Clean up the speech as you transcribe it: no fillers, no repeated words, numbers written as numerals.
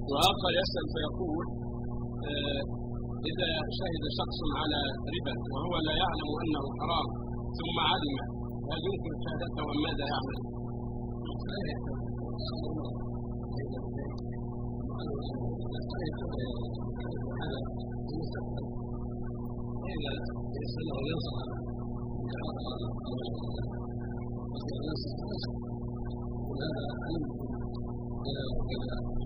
وآخر يسأل فيقول إذا شهد شخص على ربا وهو لا يعلم أنه حرام ثم علم، هل يمكن شهادته أم ماذا يعمل؟ إذا يسأل وينصح هذا